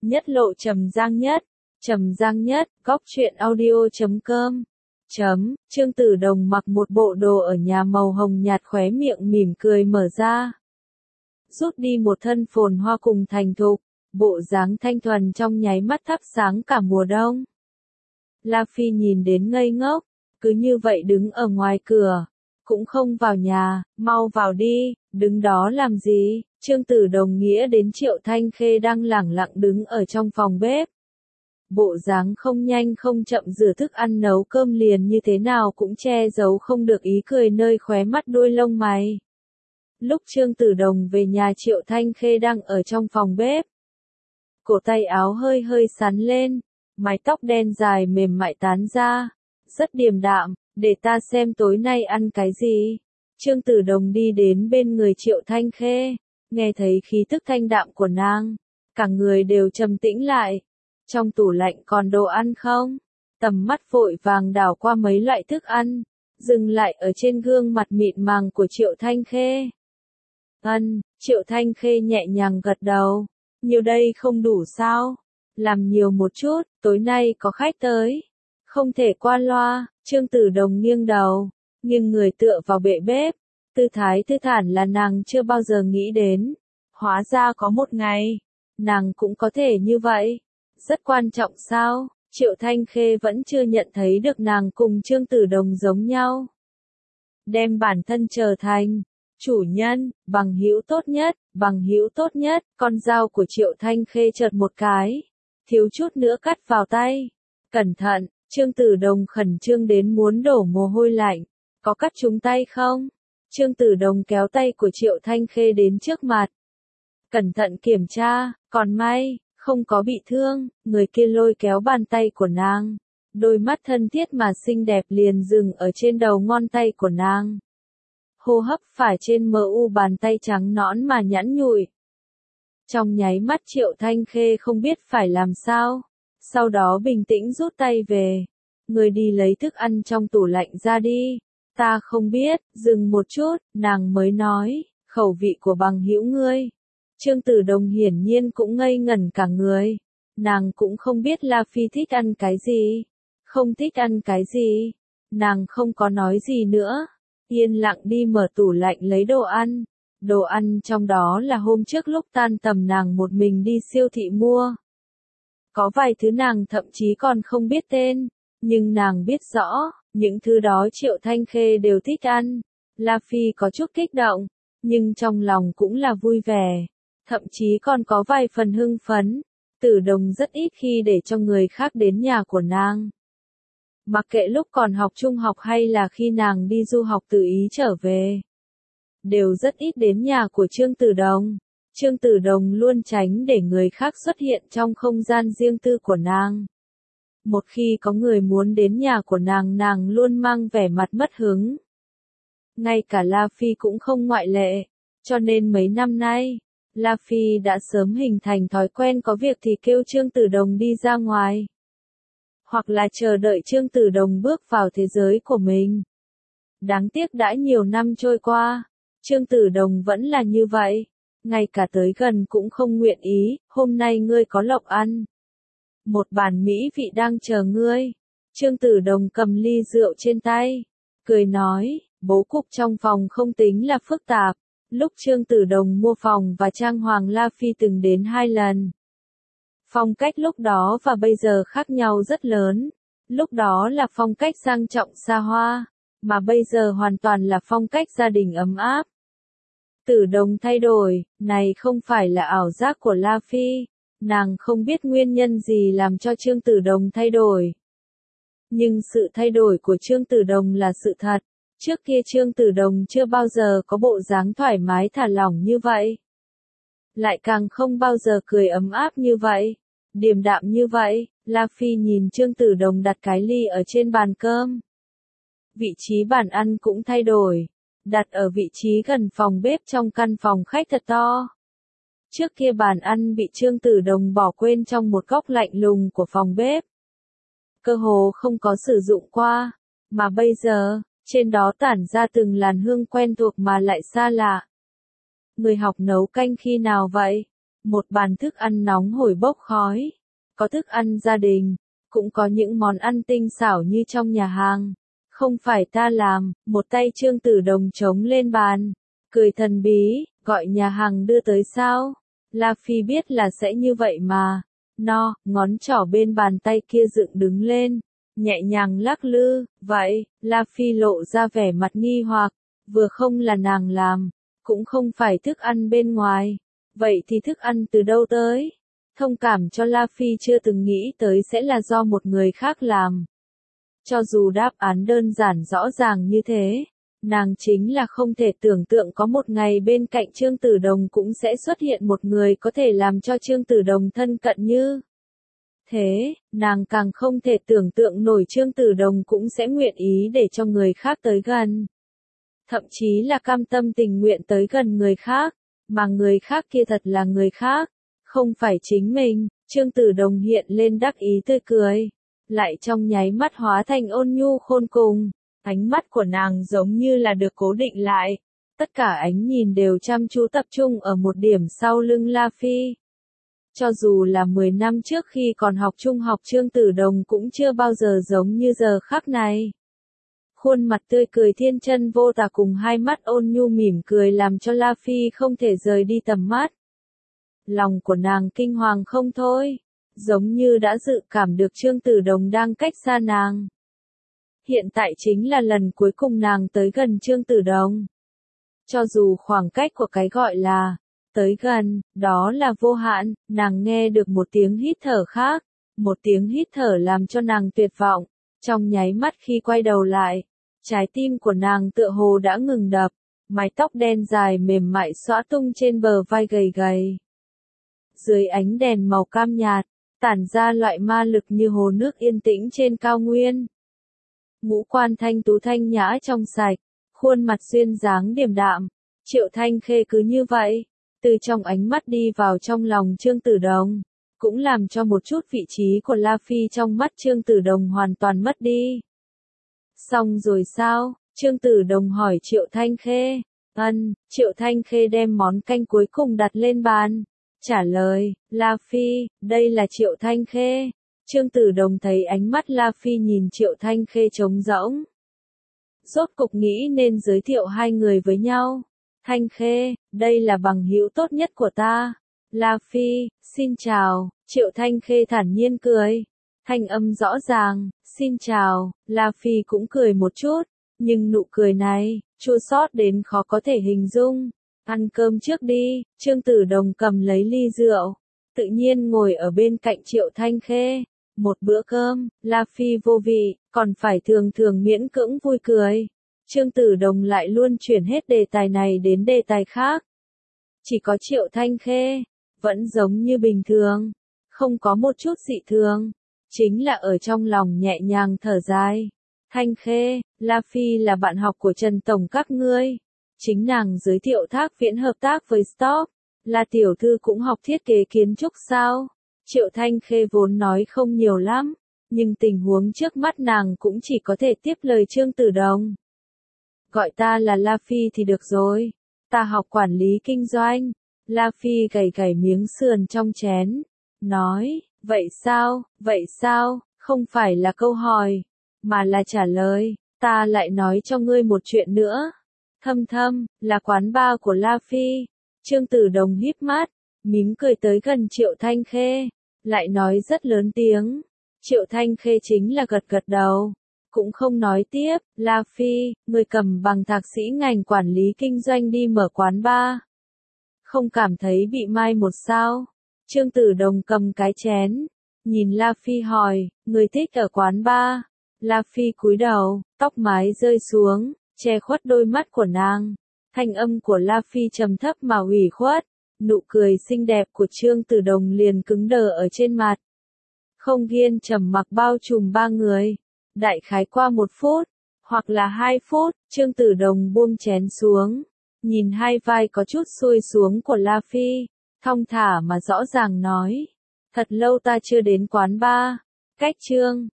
Nhất lộ Trầm Giang Nhất, góc truyện audio.com. Trương Tử Đồng mặc một bộ đồ ở nhà màu hồng nhạt, khóe miệng mỉm cười mở ra. Rút đi một thân phồn hoa cùng thành thục, bộ dáng thanh thuần trong nháy mắt thắp sáng cả mùa đông. La Phi nhìn đến ngây ngốc, cứ như vậy đứng ở ngoài cửa, cũng không vào nhà, mau vào đi, đứng đó làm gì? Trương Tử Đồng nghĩa đến Triệu Thanh Khê đang lẳng lặng đứng ở trong phòng bếp. Bộ dáng không nhanh không chậm rửa thức ăn nấu cơm liền như thế nào cũng che giấu không được ý cười nơi khóe mắt đuôi lông mày. Lúc Trương Tử Đồng về nhà, Triệu Thanh Khê đang ở trong phòng bếp. Cổ tay áo hơi hơi sắn lên, mái tóc đen dài mềm mại tán ra, rất điềm đạm, để ta xem tối nay ăn cái gì. Trương Tử Đồng đi đến bên người Triệu Thanh Khê, nghe thấy khí tức thanh đạm của nàng, cả người đều trầm tĩnh lại. Trong tủ lạnh còn đồ ăn không? Tầm mắt vội vàng đảo qua mấy loại thức ăn, dừng lại ở trên gương mặt mịn màng của Triệu Thanh Khê. Triệu Thanh Khê nhẹ nhàng gật đầu. Nhiều đây không đủ sao? Làm nhiều một chút, tối nay có khách tới. Không thể qua loa. Trương Tử Đồng nghiêng đầu, nghiêng người tựa vào bệ bếp. Tư thái thư thản là nàng chưa bao giờ nghĩ đến. Hóa ra có một ngày, nàng cũng có thể như vậy. Rất quan trọng sao? Triệu Thanh Khê vẫn chưa nhận thấy được nàng cùng Trương Tử Đồng giống nhau. Đem bản thân trở thành chủ nhân, bằng hữu tốt nhất, con dao của Triệu Thanh Khê chợt một cái, thiếu chút nữa cắt vào tay. Cẩn thận, Trương Tử Đồng khẩn trương đến muốn đổ mồ hôi lạnh. Có cắt trúng tay không? Trương Tử Đồng kéo tay của Triệu Thanh Khê đến trước mặt. Cẩn thận kiểm tra, còn may, không có bị thương. Người kia lôi kéo bàn tay của nàng. Đôi mắt thân thiết mà xinh đẹp liền dừng ở trên đầu ngón tay của nàng. Hô hấp phải trên mu bàn tay trắng nõn mà nhẵn nhụi. Trong nháy mắt Triệu Thanh Khê không biết phải làm sao. Sau đó bình tĩnh rút tay về. Người đi lấy thức ăn trong tủ lạnh ra đi. Ta không biết, dừng một chút, nàng mới nói, khẩu vị của bằng hữu ngươi. Trương Tử Đồng hiển nhiên cũng ngây ngẩn cả người. Nàng cũng không biết La Phi thích ăn cái gì, không thích ăn cái gì. Nàng không có nói gì nữa. Yên lặng đi mở tủ lạnh lấy đồ ăn. Đồ ăn trong đó là hôm trước lúc tan tầm nàng một mình đi siêu thị mua. Có vài thứ nàng thậm chí còn không biết tên, nhưng nàng biết rõ, những thứ đó Triệu Thanh Khê đều thích ăn. La Phi có chút kích động, nhưng trong lòng cũng là vui vẻ, thậm chí còn có vài phần hưng phấn. Tử Đồng rất ít khi để cho người khác đến nhà của nàng. Mặc kệ lúc còn học trung học hay là khi nàng đi du học tự ý trở về, đều rất ít đến nhà của Trương Tử Đồng. Trương Tử Đồng luôn tránh để người khác xuất hiện trong không gian riêng tư của nàng. Một khi có người muốn đến nhà của nàng, nàng luôn mang vẻ mặt mất hứng. Ngay cả La Phi cũng không ngoại lệ. Cho nên mấy năm nay, La Phi đã sớm hình thành thói quen có việc thì kêu Trương Tử Đồng đi ra ngoài. Hoặc là chờ đợi Trương Tử Đồng bước vào thế giới của mình. Đáng tiếc đã nhiều năm trôi qua, Trương Tử Đồng vẫn là như vậy. Ngay cả tới gần cũng không nguyện ý. Hôm nay ngươi có lộc ăn. Một bàn mỹ vị đang chờ ngươi. Trương Tử Đồng cầm ly rượu trên tay, cười nói, bố cục trong phòng không tính là phức tạp. Lúc Trương Tử Đồng mua phòng và trang hoàng, La Phi từng đến 2 lần. Phong cách lúc đó và bây giờ khác nhau rất lớn. Lúc đó là phong cách sang trọng xa hoa, mà bây giờ hoàn toàn là phong cách gia đình ấm áp. Tử Đồng thay đổi, này không phải là ảo giác của La Phi. Nàng không biết nguyên nhân gì làm cho Trương Tử Đồng thay đổi. Nhưng sự thay đổi của Trương Tử Đồng là sự thật. Trước kia Trương Tử Đồng chưa bao giờ có bộ dáng thoải mái thả lỏng như vậy. Lại càng không bao giờ cười ấm áp như vậy, điềm đạm như vậy. La Phi nhìn Trương Tử Đồng đặt cái ly ở trên bàn cơm. Vị trí bàn ăn cũng thay đổi, đặt ở vị trí gần phòng bếp trong căn phòng khách thật to. Trước kia bàn ăn bị Trương Tử Đồng bỏ quên trong một góc lạnh lùng của phòng bếp. Cơ hồ không có sử dụng qua, mà bây giờ, trên đó tản ra từng làn hương quen thuộc mà lại xa lạ. Người học nấu canh khi nào vậy? Một bàn thức ăn nóng hổi bốc khói. Có thức ăn gia đình, cũng có những món ăn tinh xảo như trong nhà hàng. Không phải ta làm, một tay Trương Tử Đồng chống lên bàn, cười thần bí, gọi nhà hàng đưa tới sao? La Phi biết là sẽ như vậy mà. No, ngón trỏ bên bàn tay kia dựng đứng lên, nhẹ nhàng lắc lư, vậy, La Phi lộ ra vẻ mặt nghi hoặc, vừa không là nàng làm, cũng không phải thức ăn bên ngoài, vậy thì thức ăn từ đâu tới? Thông cảm cho La Phi chưa từng nghĩ tới sẽ là do một người khác làm. Cho dù đáp án đơn giản rõ ràng như thế, nàng chính là không thể tưởng tượng có một ngày bên cạnh Trương Tử Đồng cũng sẽ xuất hiện một người có thể làm cho Trương Tử Đồng thân cận như thế, nàng càng không thể tưởng tượng nổi Trương Tử Đồng cũng sẽ nguyện ý để cho người khác tới gần. Thậm chí là cam tâm tình nguyện tới gần người khác, mà người khác kia thật là người khác, không phải chính mình. Trương Tử Đồng hiện lên đắc ý tươi cười, lại trong nháy mắt hóa thành ôn nhu khôn cùng, ánh mắt của nàng giống như là được cố định lại, tất cả ánh nhìn đều chăm chú tập trung ở một điểm sau lưng La Phi. Cho dù là 10 năm trước khi còn học trung học Trương Tử Đồng cũng chưa bao giờ giống như giờ khắc này. Khuôn mặt tươi cười thiên chân vô tà cùng hai mắt ôn nhu mỉm cười làm cho La Phi không thể rời đi tầm mắt. Lòng của nàng kinh hoàng không thôi, giống như đã dự cảm được Trương Tử Đồng đang cách xa nàng. Hiện tại chính là lần cuối cùng nàng tới gần Trương Tử Đồng. Cho dù khoảng cách của cái gọi là tới gần, đó là vô hạn, nàng nghe được một tiếng hít thở khác, một tiếng hít thở làm cho nàng tuyệt vọng, trong nháy mắt khi quay đầu lại, trái tim của nàng tựa hồ đã ngừng đập, mái tóc đen dài mềm mại xõa tung trên bờ vai gầy gầy. Dưới ánh đèn màu cam nhạt, tản ra loại ma lực như hồ nước yên tĩnh trên cao nguyên. Ngũ quan thanh tú thanh nhã trong sạch, khuôn mặt duyên dáng điềm đạm, Triệu Thanh Khê cứ như vậy, từ trong ánh mắt đi vào trong lòng Trương Tử Đồng, cũng làm cho một chút vị trí của La Phi trong mắt Trương Tử Đồng hoàn toàn mất đi. Xong rồi sao? Trương Tử Đồng hỏi Triệu Thanh Khê. Triệu Thanh Khê đem món canh cuối cùng đặt lên bàn. Trả lời, La Phi, đây là Triệu Thanh Khê. Trương Tử Đồng thấy ánh mắt La Phi nhìn Triệu Thanh Khê trống rỗng. Rốt cục nghĩ nên giới thiệu hai người với nhau. Thanh Khê, đây là bằng hữu tốt nhất của ta. La Phi, xin chào. Triệu Thanh Khê thản nhiên cười. Thanh âm rõ ràng, xin chào. La Phi cũng cười một chút, nhưng nụ cười này, chua xót đến khó có thể hình dung. Ăn cơm trước đi. Trương Tử Đồng cầm lấy ly rượu, tự nhiên ngồi ở bên cạnh Triệu Thanh Khê. Một bữa cơm, La Phi vô vị, còn phải thường thường miễn cưỡng vui cười. Trương Tử Đồng lại luôn chuyển hết đề tài này đến đề tài khác. Chỉ có Triệu Thanh Khê, vẫn giống như bình thường, không có một chút dị thường, chính là ở trong lòng nhẹ nhàng thở dài. Thanh Khê, La Phi là bạn học của Trần Tổng các ngươi. Chính nàng giới thiệu Thác Viễn hợp tác với Stop. Là tiểu thư cũng học thiết kế kiến trúc sao? Triệu Thanh Khê vốn nói không nhiều lắm, nhưng tình huống trước mắt nàng cũng chỉ có thể tiếp lời Trương Tử Đồng. Gọi ta là La Phi thì được rồi, ta học quản lý kinh doanh. La Phi gảy gảy miếng sườn trong chén, nói, vậy sao, không phải là câu hỏi, mà là trả lời, ta lại nói cho ngươi một chuyện nữa. Thâm Thâm, là quán bar của La Phi. Trương Tử Đồng híp mắt, mím cười tới gần Triệu Thanh Khê, lại nói rất lớn tiếng. Triệu Thanh Khê chính là gật gật đầu, cũng không nói tiếp. La Phi, người cầm bằng thạc sĩ ngành quản lý kinh doanh đi mở quán bar, không cảm thấy bị mai một sao? Trương Tử Đồng cầm cái chén, nhìn La Phi hỏi, người thích ở quán bar? La Phi cúi đầu, tóc mái rơi xuống, che khuất đôi mắt của nàng. Thanh âm của La Phi trầm thấp mà ủy khuất, nụ cười xinh đẹp của Trương Tử Đồng liền cứng đờ ở trên mặt. Không gian trầm mặc bao trùm ba người. Đại khái qua 1 phút, hoặc là 2 phút, Trương Tử Đồng buông chén xuống, nhìn hai vai có chút xuôi xuống của La Phi, thong thả mà rõ ràng nói, thật lâu ta chưa đến quán bar. Cách Trương